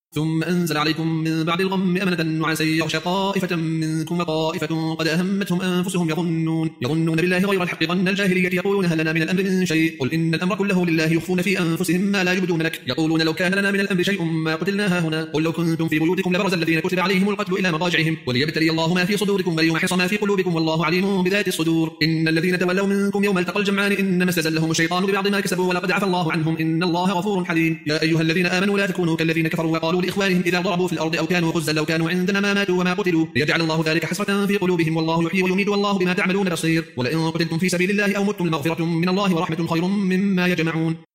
ثم أنزل عليكم من بعد الغم أمنة نعاسا يغشى طائفة منكم وطائفة قد أهمتهم أنفسهم يظنون بالله غير الحق ظن الجاهلية يقولون هل لنا من الأمر من شيء قل إن الأمر كله لله يخفون في أنفسهم ما لا يبدون لك يقولون لو كان لنا من الأمر شيء ما قتلنا هنا قل لو كنتم في بيوتكم لبرز الذين كتب عليهم القتل إلى مضاجعهم وليبتلي الله ما في صدوركم وليمحص ما في قلوبكم والله عليم بذات الصدور إن الذين تولوا منكم يوم التقى الجمعان إنما استزلهم الشيطان ببعض ما كسبوا ولقد عفى الله عنهم إن الله غفور حليم يا أيها الذين آمنوا لا تكونوا كالذين كفروا وقالوا لإخوانهم إذا ضربوا في الأرض أو كانوا غزا لو كانوا عندنا ما ماتوا وما قتلوا ليجعل الله ذلك حسرة في قلوبهم والله يحيي ويميت والله بما تعملون بصير ولئن قتلتم في سبيل الله أو متم لمغفرة من الله ورحمة خير مما يجمعون